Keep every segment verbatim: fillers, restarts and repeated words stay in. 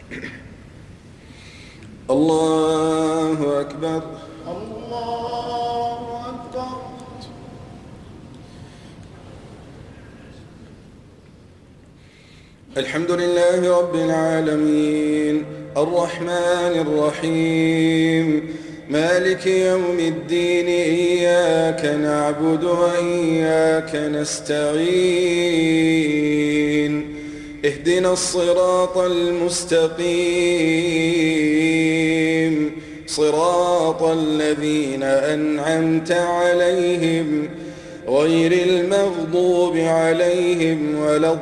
الله أكبر. الله أكبر. الحمد لله رب العالمين الرحمن الرحيم مالك يوم الدين إياك نعبد وإياك نستعين اهدنا الصراط المستقيم صراط الذين أنعمت عليهم غير المغضوب عليهم ولا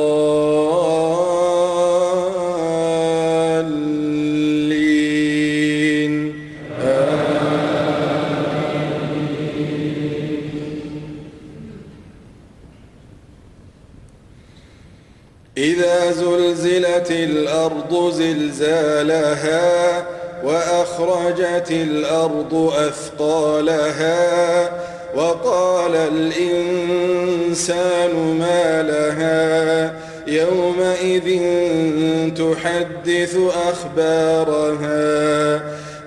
الضالين آمين. إذا زلزلت الأرض زلزالها وأخرجت الأرض أثقالها وقال الإنسان ما لها يومئذ تحدث أخبارها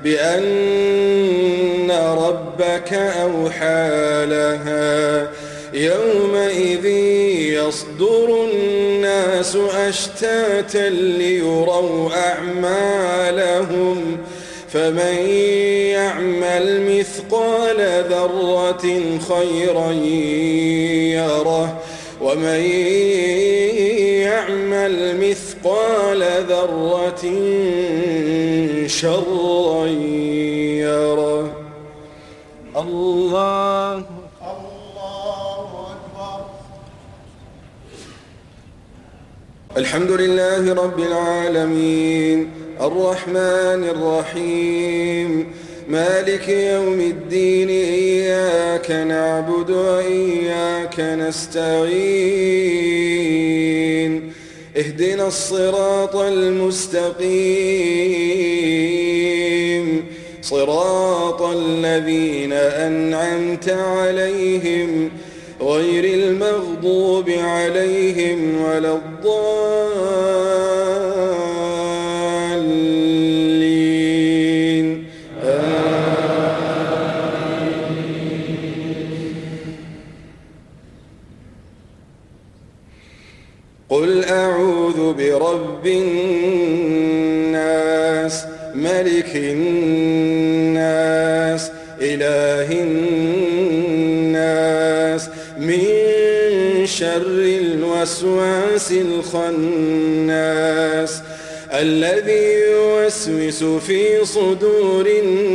بأن ربك أوحى لها يومئذ يصدر الناس أشتاتا ليروا أعمالهم فمن يعمل مثقال ذرة خيرا يره ومن يعمل مثقال ذرة شرا يره. الله الله أكبر. الحمد لله رب العالمين الرحمن الرحيم مالك يوم الدين إياك نعبد وإياك نستعين اهدنا الصراط المستقيم صراط الذين أنعمت عليهم غير المغضوب عليهم ولا الضالين آمين. قل أعوذ برب الناس ملك الناس إله الناس من شر الوسواس الخناس الذي يوسوس في صدور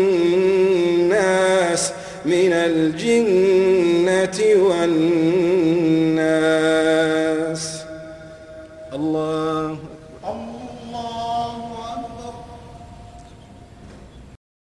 الناس من الجنة والناس. الله الله